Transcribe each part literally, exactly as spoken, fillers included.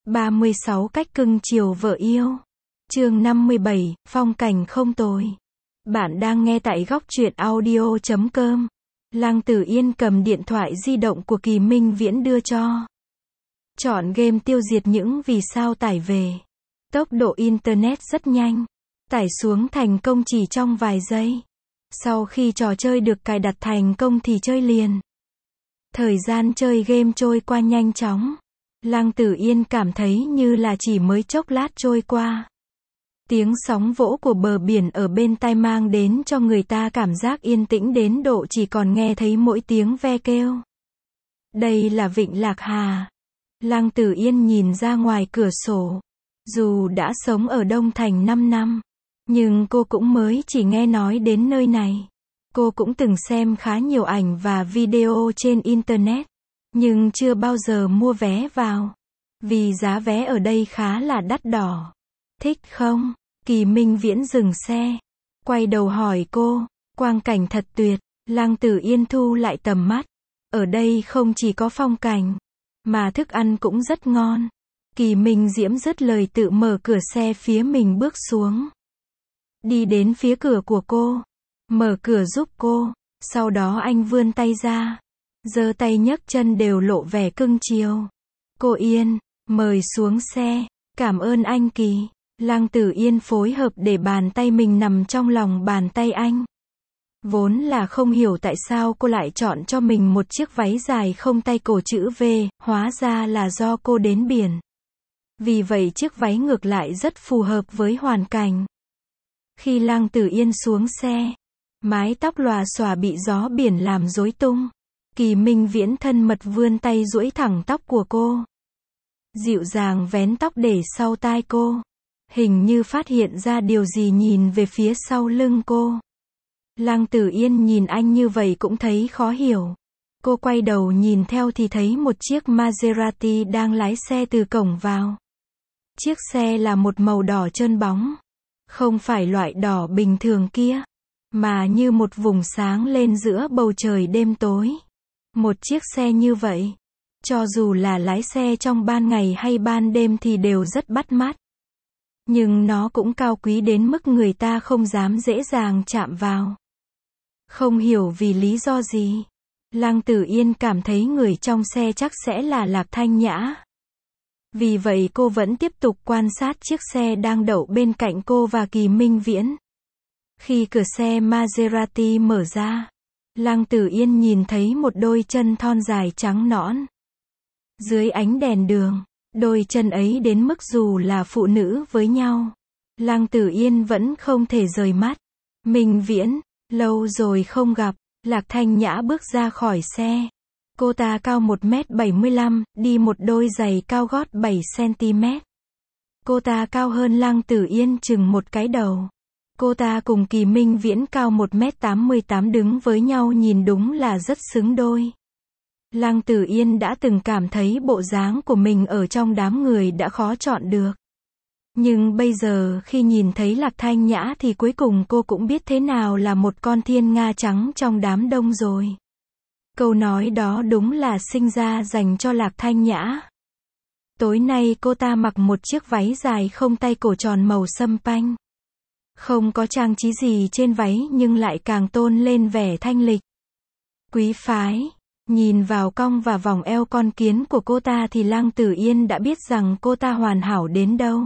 ba mươi sáu cách cưng chiều vợ yêu. Chương năm mươi bảy, phong cảnh không tồi. Bạn đang nghe tại góc truyện audio chấm com. Lăng Tử Yên cầm điện thoại di động của Kỳ Minh Viễn đưa cho. Chọn game tiêu diệt những vì sao tải về. Tốc độ Internet rất nhanh. Tải xuống thành công chỉ trong vài giây. Sau khi trò chơi được cài đặt thành công thì chơi liền. Thời gian chơi game trôi qua nhanh chóng. Lăng Tử Yên cảm thấy như là chỉ mới chốc lát trôi qua. Tiếng sóng vỗ của bờ biển ở bên tai mang đến cho người ta cảm giác yên tĩnh đến độ chỉ còn nghe thấy mỗi tiếng ve kêu. Đây là vịnh Lạc Hà. Lăng Tử Yên nhìn ra ngoài cửa sổ. Dù đã sống ở Đông Thành năm năm, nhưng cô cũng mới chỉ nghe nói đến nơi này. Cô cũng từng xem khá nhiều ảnh và video trên Internet, nhưng chưa bao giờ mua vé vào. Vì giá vé ở đây khá là đắt đỏ. Thích không? Kỳ Minh Viễn dừng xe. Quay đầu hỏi cô. Quang cảnh thật tuyệt. Lăng Tử Yên thu lại tầm mắt. Ở đây không chỉ có phong cảnh, mà thức ăn cũng rất ngon. Kỳ Minh Diễm dứt lời tự mở cửa xe phía mình bước xuống. Đi đến phía cửa của cô. Mở cửa giúp cô. Sau đó anh vươn tay ra. Giơ tay nhấc chân đều lộ vẻ cưng chiều. Cô Yên, mời xuống xe. Cảm ơn anh Kỳ. Lăng Tử Yên phối hợp để bàn tay mình nằm trong lòng bàn tay anh. Vốn là không hiểu tại sao cô lại chọn cho mình một chiếc váy dài không tay cổ chữ V, hóa ra là do cô đến biển. Vì vậy chiếc váy ngược lại rất phù hợp với hoàn cảnh. Khi Lăng Tử Yên xuống xe, mái tóc lòa xòa bị gió biển làm rối tung. Kỳ Minh Viễn thân mật vươn tay duỗi thẳng tóc của cô. Dịu dàng vén tóc để sau tai cô. Hình như phát hiện ra điều gì nhìn về phía sau lưng cô. Lăng Tử Yên nhìn anh như vậy cũng thấy khó hiểu. Cô quay đầu nhìn theo thì thấy một chiếc Maserati đang lái xe từ cổng vào. Chiếc xe là một màu đỏ trơn bóng. Không phải loại đỏ bình thường kia, mà như một vùng sáng lên giữa bầu trời đêm tối. Một chiếc xe như vậy, cho dù là lái xe trong ban ngày hay ban đêm thì đều rất bắt mắt. Nhưng nó cũng cao quý đến mức người ta không dám dễ dàng chạm vào. Không hiểu vì lý do gì, Lăng Tử Yên cảm thấy người trong xe chắc sẽ là Lạc Thanh Nhã. Vì vậy cô vẫn tiếp tục quan sát chiếc xe đang đậu bên cạnh cô và Kỳ Minh Viễn. Khi cửa xe Maserati mở ra, Lăng Tử Yên nhìn thấy một đôi chân thon dài trắng nõn. Dưới ánh đèn đường, đôi chân ấy đến mức dù là phụ nữ với nhau, Lăng Tử Yên vẫn không thể rời mắt. Minh Viễn, lâu rồi không gặp. Lạc Thanh Nhã bước ra khỏi xe. Cô ta cao một mét bảy mươi lăm, đi một đôi giày cao gót bảy xăng-ti-mét. Cô ta cao hơn Lăng Tử Yên chừng một cái đầu. Cô ta cùng Kỳ Minh Viễn cao một mét tám mươi tám đứng với nhau nhìn đúng là rất xứng đôi. Lăng Tử Yên đã từng cảm thấy bộ dáng của mình ở trong đám người đã khó chọn được. Nhưng bây giờ khi nhìn thấy Lạc Thanh Nhã thì cuối cùng cô cũng biết thế nào là một con thiên nga trắng trong đám đông rồi. Câu nói đó đúng là sinh ra dành cho Lạc Thanh Nhã. Tối nay cô ta mặc một chiếc váy dài không tay cổ tròn màu sâm panh. Không có trang trí gì trên váy nhưng lại càng tôn lên vẻ thanh lịch, quý phái. Nhìn vào cong và vòng eo con kiến của cô ta thì Lăng Tử Yên đã biết rằng cô ta hoàn hảo đến đâu.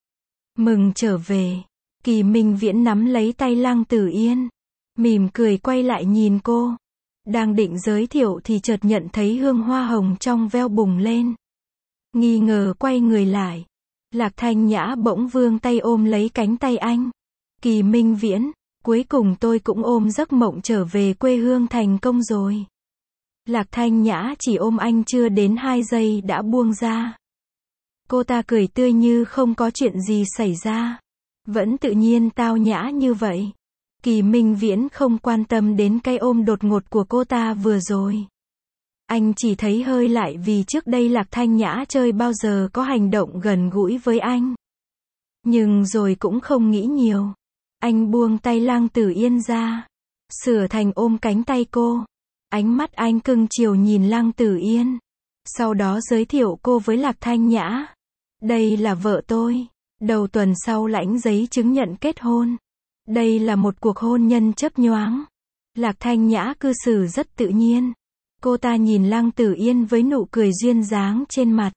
Mừng trở về. Kỳ Minh Viễn nắm lấy tay Lăng Tử Yên, mỉm cười quay lại nhìn cô. Đang định giới thiệu thì chợt nhận thấy hương hoa hồng trong veo bùng lên. Nghi ngờ quay người lại. Lạc Thanh Nhã bỗng vươn tay ôm lấy cánh tay anh. Kỳ Minh Viễn, cuối cùng tôi cũng ôm giấc mộng trở về quê hương thành công rồi. Lạc Thanh Nhã chỉ ôm anh chưa đến hai giây đã buông ra. Cô ta cười tươi như không có chuyện gì xảy ra. Vẫn tự nhiên tao nhã như vậy. Kỳ Minh Viễn không quan tâm đến cái ôm đột ngột của cô ta vừa rồi. Anh chỉ thấy hơi lạ vì trước đây Lạc Thanh Nhã chơi bao giờ có hành động gần gũi với anh. Nhưng rồi cũng không nghĩ nhiều. Anh buông tay Lăng Tử Yên ra, sửa thành ôm cánh tay cô. Ánh mắt anh cưng chiều nhìn Lăng Tử Yên. Sau đó giới thiệu cô với Lạc Thanh Nhã. Đây là vợ tôi. Đầu tuần sau lãnh giấy chứng nhận kết hôn. Đây là một cuộc hôn nhân chớp nhoáng. Lạc Thanh Nhã cư xử rất tự nhiên. Cô ta nhìn Lăng Tử Yên với nụ cười duyên dáng trên mặt.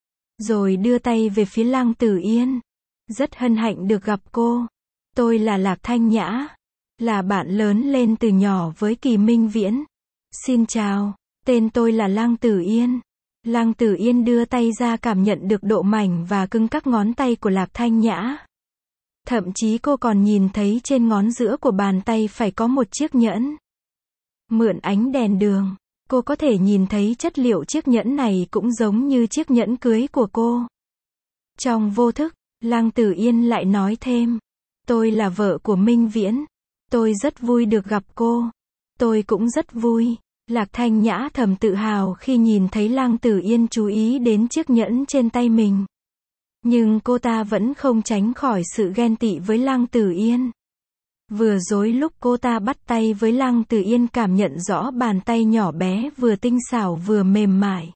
Rồi đưa tay về phía Lăng Tử Yên. Rất hân hạnh được gặp cô. Tôi là Lạc Thanh Nhã. Là bạn lớn lên từ nhỏ với Kỳ Minh Viễn. Xin chào, tên tôi là Lăng Tử Yên. Lăng Tử Yên đưa tay ra cảm nhận được độ mảnh và cứng các ngón tay của Lạc Thanh Nhã. Thậm chí cô còn nhìn thấy trên ngón giữa của bàn tay phải có một chiếc nhẫn. Mượn ánh đèn đường, cô có thể nhìn thấy chất liệu chiếc nhẫn này cũng giống như chiếc nhẫn cưới của cô. Trong vô thức, Lăng Tử Yên lại nói thêm. Tôi là vợ của Minh Viễn. Tôi rất vui được gặp cô. Tôi cũng rất vui. Lạc Thanh Nhã thầm tự hào khi nhìn thấy Lăng Tử Yên chú ý đến chiếc nhẫn trên tay mình. Nhưng cô ta vẫn không tránh khỏi sự ghen tị với Lăng Tử Yên. Vừa rồi lúc cô ta bắt tay với Lăng Tử Yên cảm nhận rõ bàn tay nhỏ bé vừa tinh xảo vừa mềm mại.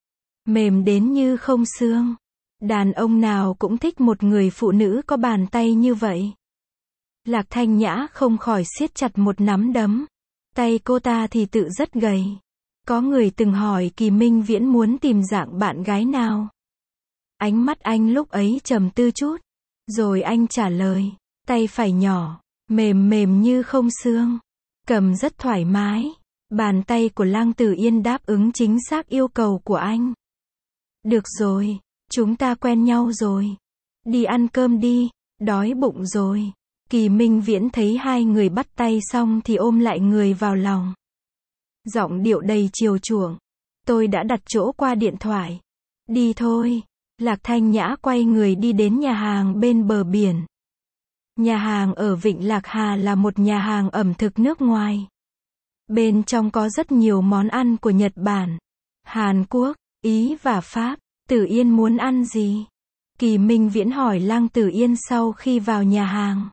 Mềm đến như không xương. Đàn ông nào cũng thích một người phụ nữ có bàn tay như vậy. Lạc Thanh Nhã không khỏi siết chặt một nắm đấm. Tay cô ta thì tự rất gầy. Có người từng hỏi Kỳ Minh Viễn muốn tìm dạng bạn gái nào. Ánh mắt anh lúc ấy trầm tư chút. Rồi anh trả lời. Tay phải nhỏ, mềm mềm như không xương. Cầm rất thoải mái. Bàn tay của Lăng Tử Yên đáp ứng chính xác yêu cầu của anh. Được rồi, chúng ta quen nhau rồi. Đi ăn cơm đi, đói bụng rồi. Kỳ Minh Viễn thấy hai người bắt tay xong thì ôm lại người vào lòng. Giọng điệu đầy chiều chuộng. Tôi đã đặt chỗ qua điện thoại. Đi thôi. Lạc Thanh Nhã quay người đi đến nhà hàng bên bờ biển. Nhà hàng ở Vịnh Lạc Hà là một nhà hàng ẩm thực nước ngoài. Bên trong có rất nhiều món ăn của Nhật Bản, Hàn Quốc, Ý và Pháp. Tử Yên muốn ăn gì? Kỳ Minh Viễn hỏi Lăng Tử Yên sau khi vào nhà hàng.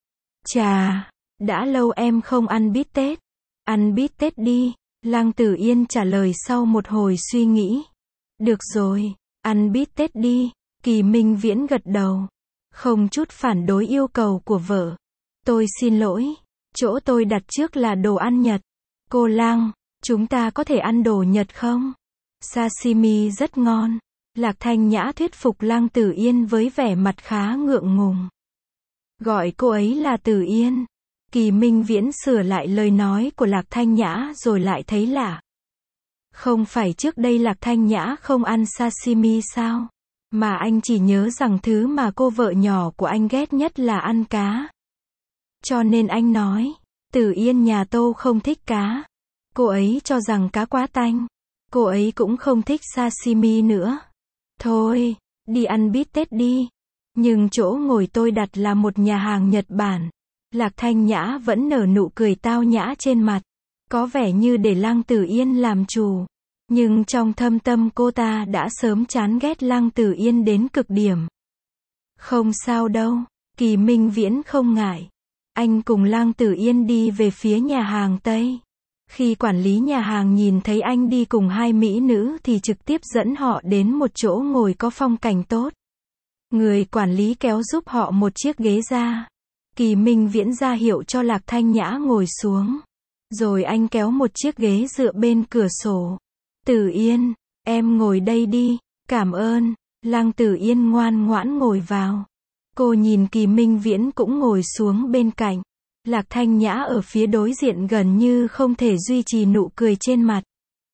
Chà, đã lâu em không ăn bít tết. Ăn bít tết đi. Lăng Tử Yên trả lời sau một hồi suy nghĩ. Được rồi, ăn bít tết đi. Kỳ Minh Viễn gật đầu. Không chút phản đối yêu cầu của vợ. Tôi xin lỗi. Chỗ tôi đặt trước là đồ ăn Nhật. Cô Lăng, chúng ta có thể ăn đồ Nhật không? Sashimi rất ngon. Lạc Thanh Nhã thuyết phục Lăng Tử Yên với vẻ mặt khá ngượng ngùng. Gọi cô ấy là Tử Yên. Kỳ Minh Viễn sửa lại lời nói của Lạc Thanh Nhã rồi lại thấy lạ. Không phải trước đây Lạc Thanh Nhã không ăn sashimi sao? Mà anh chỉ nhớ rằng thứ mà cô vợ nhỏ của anh ghét nhất là ăn cá. Cho nên anh nói, Tử Yên nhà tôi không thích cá. Cô ấy cho rằng cá quá tanh. Cô ấy cũng không thích sashimi nữa. Thôi, đi ăn bít tết đi. Nhưng chỗ ngồi tôi đặt là một nhà hàng Nhật Bản. Lạc Thanh Nhã vẫn nở nụ cười tao nhã trên mặt. Có vẻ như để Lăng Tử Yên làm chủ. Nhưng trong thâm tâm cô ta đã sớm chán ghét Lăng Tử Yên đến cực điểm. Không sao đâu. Kỳ Minh Viễn không ngại. Anh cùng Lăng Tử Yên đi về phía nhà hàng Tây. Khi quản lý nhà hàng nhìn thấy anh đi cùng hai mỹ nữ thì trực tiếp dẫn họ đến một chỗ ngồi có phong cảnh tốt. Người quản lý kéo giúp họ một chiếc ghế ra. Kỳ Minh Viễn ra hiệu cho Lạc Thanh Nhã ngồi xuống. Rồi anh kéo một chiếc ghế dựa bên cửa sổ. Tử Yên, em ngồi đây đi, cảm ơn. Lăng Tử Yên ngoan ngoãn ngồi vào. Cô nhìn Kỳ Minh Viễn cũng ngồi xuống bên cạnh. Lạc Thanh Nhã ở phía đối diện gần như không thể duy trì nụ cười trên mặt.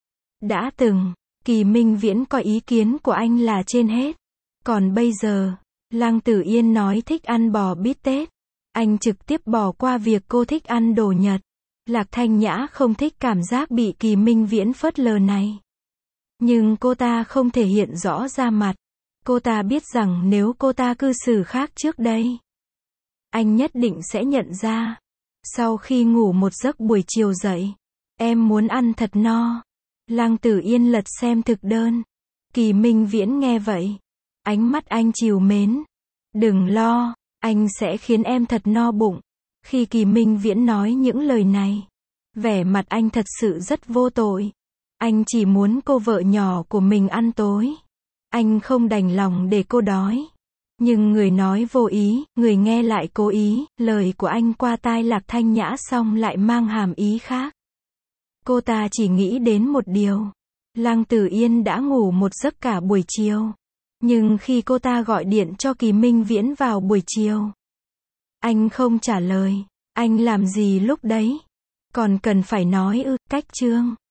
Đã từng, Kỳ Minh Viễn có ý kiến của anh là trên hết. Còn bây giờ, Lăng Tử Yên nói thích ăn bò bít tết. Anh trực tiếp bỏ qua việc cô thích ăn đồ Nhật. Lạc Thanh Nhã không thích cảm giác bị Kỳ Minh Viễn phớt lờ này. Nhưng cô ta không thể hiện rõ ra mặt. Cô ta biết rằng nếu cô ta cư xử khác trước đây, anh nhất định sẽ nhận ra. Sau khi ngủ một giấc buổi chiều dậy, em muốn ăn thật no. Lăng Tử Yên lật xem thực đơn. Kỳ Minh Viễn nghe vậy. Ánh mắt anh trìu mến. Đừng lo, anh sẽ khiến em thật no bụng. Khi Kỳ Minh Viễn nói những lời này, vẻ mặt anh thật sự rất vô tội. Anh chỉ muốn cô vợ nhỏ của mình ăn tối. Anh không đành lòng để cô đói. Nhưng người nói vô ý, người nghe lại cố ý, lời của anh qua tai Lạc Thanh Nhã xong lại mang hàm ý khác. Cô ta chỉ nghĩ đến một điều. Lăng Tử Yên đã ngủ một giấc cả buổi chiều. Nhưng khi cô ta gọi điện cho Kỳ Minh Viễn vào buổi chiều, anh không trả lời. Anh làm gì lúc đấy? Còn cần phải nói ư, cách chương.